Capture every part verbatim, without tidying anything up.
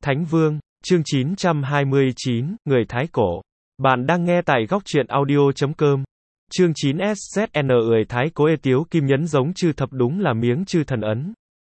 Thánh Vương, chương chín trăm hai mươi chín, Người Thái Cổ. Bạn đang nghe tại góc truyện audio chấm com. Chương chín S Z N Người Thái Cổ Ê Tiếu Kim Nhấn giống chư thập đúng là miếng chư thần ấn.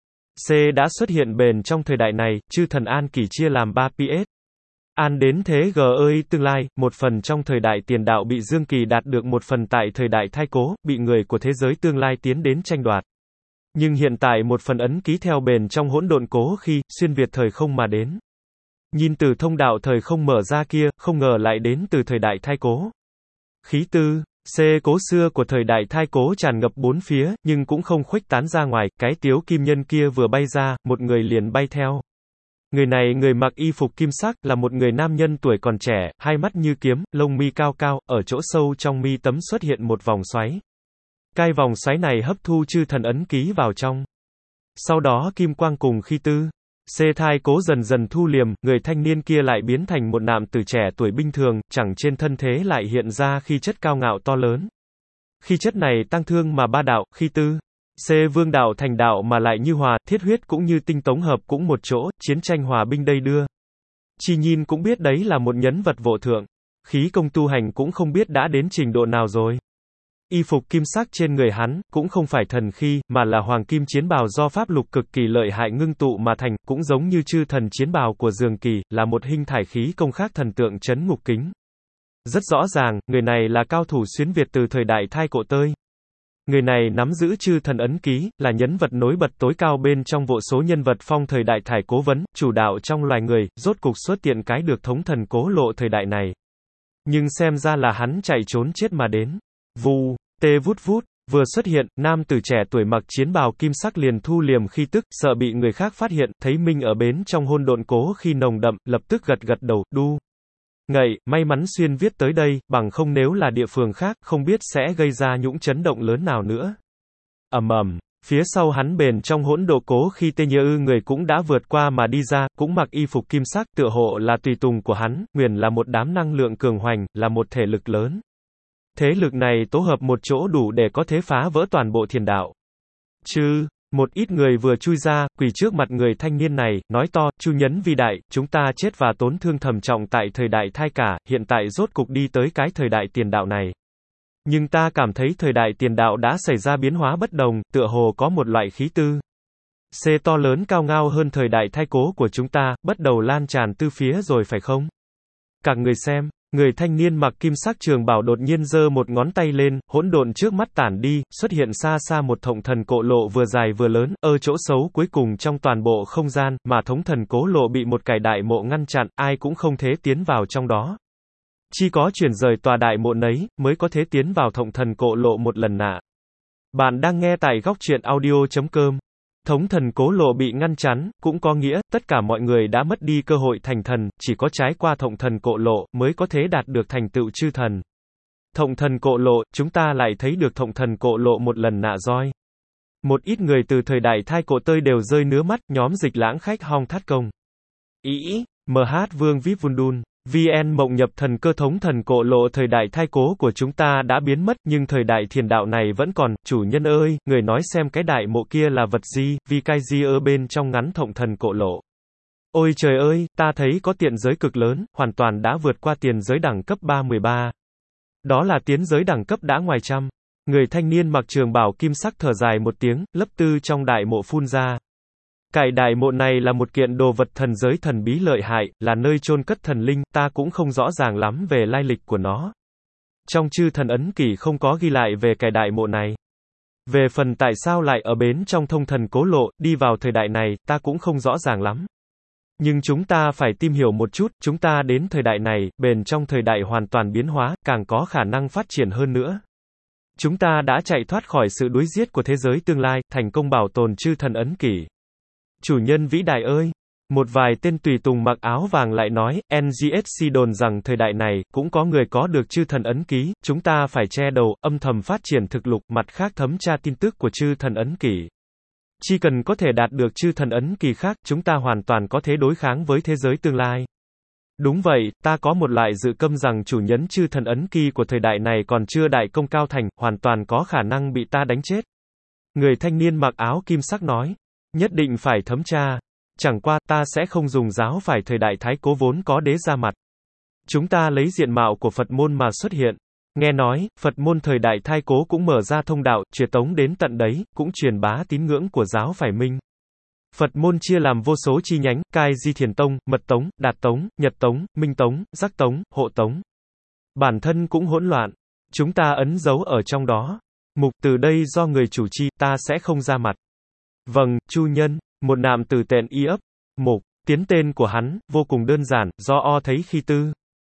C đã xuất hiện bền trong thời đại này, chư thần An Kỷ chia làm ba pi ét. An đến thế G ơi tương lai, một phần trong thời đại tiền đạo bị Dương Kỳ đạt được một phần tại thời đại Thái Cố, bị người của thế giới tương lai tiến đến tranh đoạt. Nhưng hiện tại một phần ấn ký theo bền trong hỗn độn cố khi, xuyên việt thời không mà đến. Nhìn từ thông đạo thời không mở ra kia, không ngờ lại đến từ thời đại Thái Cố. Khí tư, C cố xưa của thời đại Thái Cố tràn ngập bốn phía, nhưng cũng không khuếch tán ra ngoài, cái Tiếu Kim Nhân kia vừa bay ra, một người liền bay theo. Người này người mặc y phục kim sắc, là một người nam nhân tuổi còn trẻ, hai mắt như kiếm, lông mi cao cao, ở chỗ sâu trong mi tấm xuất hiện một vòng xoáy. Cái vòng xoáy này hấp thu chư thần ấn ký vào trong. Sau đó kim quang cùng khí tư, C Thái Cố dần dần thu liềm, người thanh niên kia lại biến thành một nam tử trẻ tuổi bình thường, chẳng trên thân thế lại hiện ra khí chất cao ngạo to lớn. Khí chất này tăng thương mà ba đạo, khí tư. C vương đạo thành đạo mà lại như hòa, thiết huyết cũng như tinh tống hợp cũng một chỗ, chiến tranh hòa binh đây đưa. Chỉ nhìn cũng biết đấy là một nhân vật vô thượng. Khí công tu hành cũng không biết đã đến trình độ nào rồi. Y phục kim sắc trên người hắn, cũng không phải thần khí, mà là hoàng kim chiến bào do pháp lục cực kỳ lợi hại ngưng tụ mà thành, cũng giống như chư thần chiến bào của Dương Kỳ, là một hình thải khí công khác thần tượng chấn ngục kính. Rất rõ ràng, người này là cao thủ xuyến Việt từ thời đại Thái Cổ tới. Người này nắm giữ chư thần ấn ký, là nhân vật nổi bật tối cao bên trong vô số nhân vật phong thời đại Thái Cố vấn, chủ đạo trong loài người, rốt cục xuất tiện cái được thống thần cố lộ thời đại này. Nhưng xem ra là hắn chạy trốn chết mà đến. Vù, tê vút vút, vừa xuất hiện, nam tử trẻ tuổi mặc chiến bào kim sắc liền thu liềm khí tức, sợ bị người khác phát hiện, thấy mình ở bến trong hôn độn cố khi nồng đậm, lập tức gật gật đầu, đu. Ngậy, may mắn xuyên viết tới đây, bằng không nếu là địa phương khác, không biết sẽ gây ra những chấn động lớn nào nữa. Ầm ầm, phía sau hắn bền trong hỗn độ cố khi tê nhơ ư người cũng đã vượt qua mà đi ra, cũng mặc y phục kim sắc, tựa hộ là tùy tùng của hắn, nguyền là một đám năng lượng cường hoành, là một thể lực lớn. Thế lực này tố hợp một chỗ đủ để có thể phá vỡ toàn bộ thiền đạo. Chứ, một ít người vừa chui ra, quỳ trước mặt người thanh niên này, nói to, chu nhấn vi đại, chúng ta chết và tốn thương thầm trọng tại thời đại Thái Cả, hiện tại rốt cục đi tới cái thời đại tiền đạo này. Nhưng ta cảm thấy thời đại tiền đạo đã xảy ra biến hóa bất đồng, tựa hồ có một loại khí tư. C to lớn cao ngao hơn thời đại Thái Cố của chúng ta, bắt đầu lan tràn tư phía rồi phải không? Các người xem. Người thanh niên mặc kim sắc trường bào đột nhiên giơ một ngón tay lên, hỗn độn trước mắt tản đi, xuất hiện xa xa một thống thần cổ lộ vừa dài vừa lớn, ở chỗ xấu cuối cùng trong toàn bộ không gian, mà thống thần cố lộ bị một cải đại mộ ngăn chặn, ai cũng không thể tiến vào trong đó. Chỉ có chuyển rời tòa đại mộ nấy, mới có thể tiến vào thống thần cổ lộ một lần nạ. Bạn đang nghe tại góc truyện audio chấm com. Thống thần cố lộ bị ngăn chắn, cũng có nghĩa, tất cả mọi người đã mất đi cơ hội thành thần, chỉ có trái qua thống thần cổ lộ, mới có thể đạt được thành tựu chư thần. Thống thần cổ lộ, chúng ta lại thấy được thống thần cổ lộ một lần nạ roi. Một ít người từ thời đại Thái Cổ tơi đều rơi nứa mắt, nhóm dịch lãng khách hong thắt công. Ý, em hát Vương Vip Vundun. vê en mộng nhập thần cơ thống thần cổ lộ thời đại Thái Cố của chúng ta đã biến mất, nhưng thời đại thiền đạo này vẫn còn, chủ nhân ơi, người nói xem cái đại mộ kia là vật gì, vì cái gì ở bên trong ngắn thống thần cổ lộ. Ôi trời ơi, ta thấy có tiện giới cực lớn, hoàn toàn đã vượt qua tiền giới đẳng cấp ba mươi ba. Đó là tiến giới đẳng cấp đã ngoài trăm. Người thanh niên mặc trường bào kim sắc thở dài một tiếng, lấp tư trong đại mộ phun ra. Cái đại mộ này là một kiện đồ vật thần giới thần bí lợi hại, là nơi chôn cất thần linh, ta cũng không rõ ràng lắm về lai lịch của nó. Trong chư thần ấn kỷ không có ghi lại về cái đại mộ này. Về phần tại sao lại ở bến trong thông thần cố lộ, đi vào thời đại này, ta cũng không rõ ràng lắm. Nhưng chúng ta phải tìm hiểu một chút, chúng ta đến thời đại này, bền trong thời đại hoàn toàn biến hóa, càng có khả năng phát triển hơn nữa. Chúng ta đã chạy thoát khỏi sự đuối giết của thế giới tương lai, thành công bảo tồn chư thần ấn kỷ. Chủ nhân vĩ đại ơi! Một vài tên tùy tùng mặc áo vàng lại nói, en giê ét xê đồn rằng thời đại này, cũng có người có được chư thần ấn ký, chúng ta phải che đầu, âm thầm phát triển thực lục, mặt khác thấm tra tin tức của chư thần ấn kỷ. Chỉ cần có thể đạt được chư thần ấn kỳ khác, chúng ta hoàn toàn có thể đối kháng với thế giới tương lai. Đúng vậy, ta có một loại dự câm rằng chủ nhân chư thần ấn kỳ của thời đại này còn chưa đại công cao thành, hoàn toàn có khả năng bị ta đánh chết. Người thanh niên mặc áo kim sắc nói. Nhất định phải thấm tra. Chẳng qua, ta sẽ không dùng giáo phải thời đại Thái Cố vốn có đế ra mặt. Chúng ta lấy diện mạo của Phật môn mà xuất hiện. Nghe nói, Phật môn thời đại Thái Cố cũng mở ra thông đạo, truyền tống đến tận đấy, cũng truyền bá tín ngưỡng của giáo phải Minh. Phật môn chia làm vô số chi nhánh, Cai Di Thiền Tông, Mật Tống, Đạt Tống, Nhật Tống, Minh Tống, Giác Tống, Hộ Tống. Bản thân cũng hỗn loạn. Chúng ta ấn dấu ở trong đó. Mục từ đây do người chủ chi, ta sẽ không ra mặt. Vâng, Chu Nhân, một nạm từ tện y ấp. Mục, tiến tên của hắn, vô cùng đơn giản, do o thấy khi tư.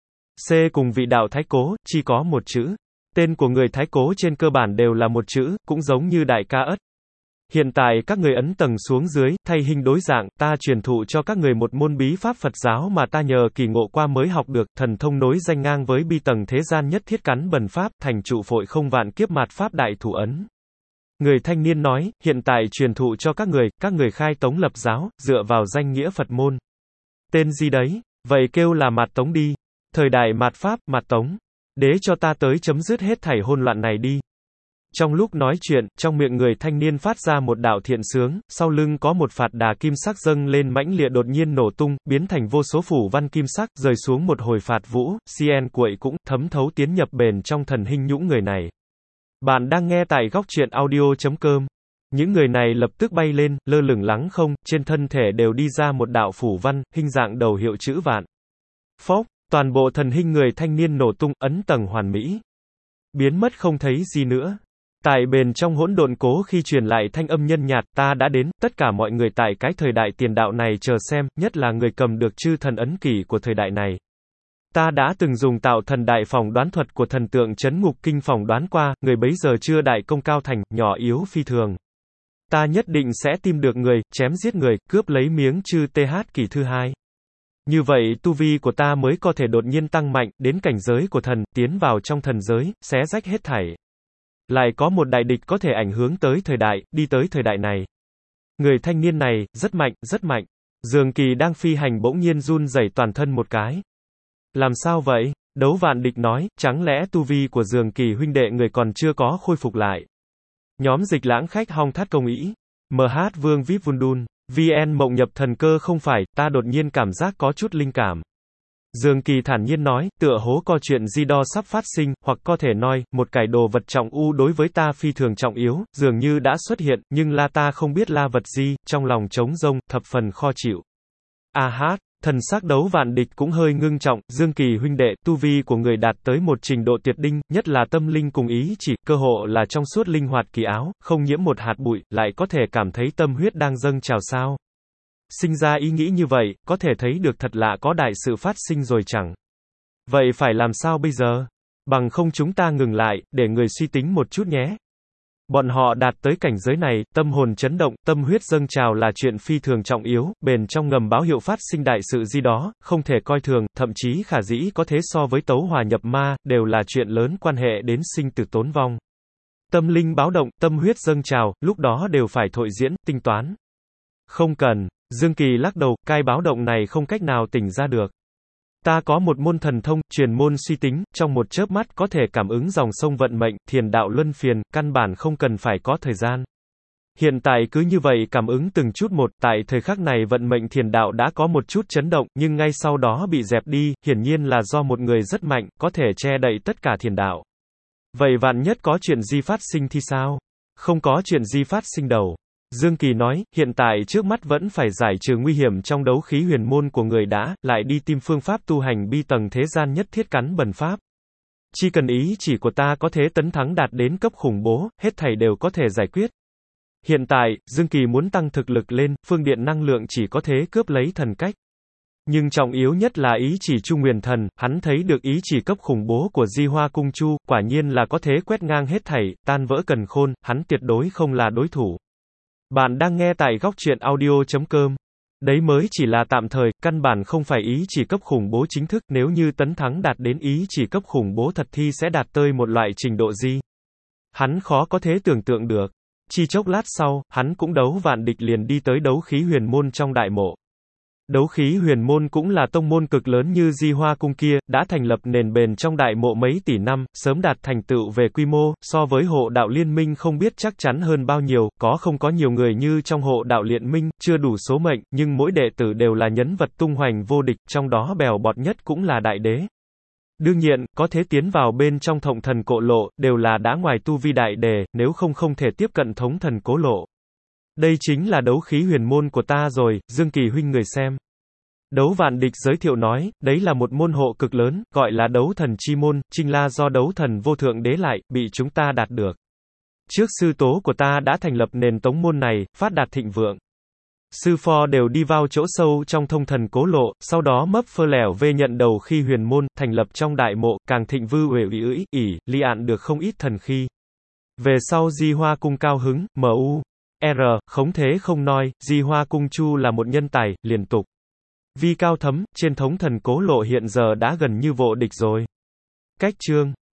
C cùng vị đạo Thái Cố, chỉ có một chữ. Tên của người Thái Cố trên cơ bản đều là một chữ, cũng giống như đại ca ất. Hiện tại các người ấn tầng xuống dưới, thay hình đối dạng, ta truyền thụ cho các người một môn bí pháp Phật giáo mà ta nhờ kỳ ngộ qua mới học được, thần thông nối danh ngang với bi tầng thế gian nhất thiết cắn bần pháp, thành trụ phội không vạn kiếp mạt pháp đại thủ ấn. Người thanh niên nói, hiện tại truyền thụ cho các người, các người khai tống lập giáo, dựa vào danh nghĩa Phật môn. Tên gì đấy? Vậy kêu là mạt tống đi. Thời đại mạt pháp, mạt tống. Đế cho ta tới chấm dứt hết thảy hỗn loạn này đi. Trong lúc nói chuyện, trong miệng người thanh niên phát ra một đạo thiện sướng, sau lưng có một phạt đà kim sắc dâng lên mãnh liệt đột nhiên nổ tung, biến thành vô số phủ văn kim sắc, rơi xuống một hồi phạt vũ, cien cuội cũng thấm thấu tiến nhập bền trong thần hình nhũng người này. Bạn đang nghe tại góc truyện audio chấm com. Những người này lập tức bay lên, lơ lửng lắng không, trên thân thể đều đi ra một đạo phủ văn, hình dạng đầu hiệu chữ vạn. Phốc, toàn bộ thần hình người thanh niên nổ tung, ấn tầng hoàn mỹ. Biến mất không thấy gì nữa. Tại bền trong hỗn độn cố khi truyền lại thanh âm nhân nhạt, ta đã đến, tất cả mọi người tại cái thời đại tiền đạo này chờ xem, nhất là người cầm được chư thần ấn kỷ của thời đại này. Ta đã từng dùng tạo thần đại phỏng đoán thuật của thần tượng chấn ngục kinh phỏng đoán qua, người bấy giờ chưa đại công cao thành, nhỏ yếu phi thường. Ta nhất định sẽ tìm được người, chém giết người, cướp lấy miếng chư th kỷ thứ hai. Như vậy tu vi của ta mới có thể đột nhiên tăng mạnh, đến cảnh giới của thần, tiến vào trong thần giới, xé rách hết thảy. Lại có một đại địch có thể ảnh hưởng tới thời đại, đi tới thời đại này. Người thanh niên này, rất mạnh, rất mạnh. Dương Kỳ đang phi hành bỗng nhiên run rẩy toàn thân một cái. Làm sao vậy? Đấu Vạn Địch nói, chẳng lẽ tu vi của Dương Kỳ huynh đệ người còn chưa có khôi phục lại. Nhóm Dịch Lãng khách Hong Thát Công Ý. em hát Vương vê i pê Vundun. vê en Mộng Nhập Thần Cơ không phải, ta đột nhiên cảm giác có chút linh cảm. Dương Kỳ thản nhiên nói, tựa hố có chuyện gì đó sắp phát sinh, hoặc có thể nói, một cái đồ vật trọng u đối với ta phi thường trọng yếu, dường như đã xuất hiện, nhưng là ta không biết là vật gì, trong lòng trống rông, thập phần khó chịu. A hát, thần sắc Đấu Vạn Địch cũng hơi ngưng trọng, Dương Kỳ huynh đệ, tu vi của người đạt tới một trình độ tuyệt đinh, nhất là tâm linh cùng ý chỉ, cơ hộ là trong suốt linh hoạt kỳ áo, không nhiễm một hạt bụi, lại có thể cảm thấy tâm huyết đang dâng trào sao. Sinh ra ý nghĩ như vậy, có thể thấy được thật lạ có đại sự phát sinh rồi chẳng. Vậy phải làm sao bây giờ? Bằng không chúng ta ngừng lại, để người suy tính một chút nhé. Bọn họ đạt tới cảnh giới này, tâm hồn chấn động, tâm huyết dâng trào là chuyện phi thường trọng yếu, bền trong ngầm báo hiệu phát sinh đại sự gì đó, không thể coi thường, thậm chí khả dĩ có thế so với tấu hòa nhập ma, đều là chuyện lớn quan hệ đến sinh tử tốn vong. Tâm linh báo động, tâm huyết dâng trào, lúc đó đều phải thôi diễn, tính toán. Không cần. Dương Kỳ lắc đầu, cái báo động này không cách nào tỉnh ra được. Ta có một môn thần thông, truyền môn suy tính, trong một chớp mắt có thể cảm ứng dòng sông vận mệnh, thiền đạo luân phiền, căn bản không cần phải có thời gian. Hiện tại cứ như vậy cảm ứng từng chút một, tại thời khắc này vận mệnh thiền đạo đã có một chút chấn động, nhưng ngay sau đó bị dẹp đi, hiển nhiên là do một người rất mạnh, có thể che đậy tất cả thiền đạo. Vậy vạn nhất có chuyện gì phát sinh thì sao? Không có chuyện gì phát sinh đâu. Dương Kỳ nói, hiện tại trước mắt vẫn phải giải trừ nguy hiểm trong đấu khí huyền môn của người đã, lại đi tìm phương pháp tu hành bi tầng thế gian nhất thiết cắn bần pháp. Chỉ cần ý chỉ của ta có thể tấn thắng đạt đến cấp khủng bố, hết thảy đều có thể giải quyết. Hiện tại, Dương Kỳ muốn tăng thực lực lên, phương điện năng lượng chỉ có thế cướp lấy thần cách. Nhưng trọng yếu nhất là ý chỉ Chu Nguyên Thần, hắn thấy được ý chỉ cấp khủng bố của Di Hoa Cung Chu, quả nhiên là có thế quét ngang hết thảy, tan vỡ càn khôn, hắn tuyệt đối không là đối thủ. Bạn đang nghe tại góc truyện audio chấm com. Đấy mới chỉ là tạm thời, căn bản không phải ý chỉ cấp khủng bố chính thức, nếu như tấn thắng đạt đến ý chỉ cấp khủng bố thật thì sẽ đạt tới một loại trình độ gì. Hắn khó có thể tưởng tượng được. Chỉ chốc lát sau, hắn cũng Đấu Vạn Địch liền đi tới đấu khí huyền môn trong đại mộ. Đấu khí huyền môn cũng là tông môn cực lớn như Di Hoa Cung kia, đã thành lập nền bền trong đại mộ mấy tỷ năm, sớm đạt thành tựu về quy mô, so với hộ đạo liên minh không biết chắc chắn hơn bao nhiêu, có không có nhiều người như trong hộ đạo liên minh, chưa đủ số mệnh, nhưng mỗi đệ tử đều là nhân vật tung hoành vô địch, trong đó bèo bọt nhất cũng là đại đế. Đương nhiên, có thể tiến vào bên trong Thông Thần Cổ Lộ, đều là đã ngoài tu vi đại đề, nếu không không thể tiếp cận Thống Thần Cố Lộ. Đây chính là đấu khí huyền môn của ta rồi, Dương Kỳ huynh người xem. Đấu Vạn Địch giới thiệu nói, đấy là một môn hộ cực lớn, gọi là đấu thần chi môn, chính là do đấu thần vô thượng đế lại, bị chúng ta đạt được. Trước sư tố của ta đã thành lập nền tống môn này, phát đạt thịnh vượng. Sư phò đều đi vào chỗ sâu trong Thông Thần Cố Lộ, sau đó mấp phơ lẻo về nhận đầu khi huyền môn, thành lập trong đại mộ, càng thịnh vư uể ủy ưỡi, ỉ, li ạn được không ít thần khí. Về sau Di Hoa Cung cao hứng, mu, r, khống thế không nói, Di Hoa Cung chu là một nhân tài, liên tục. Vi cao thấm, trên Thống Thần Cố Lộ hiện giờ đã gần như vô địch rồi. Cách chương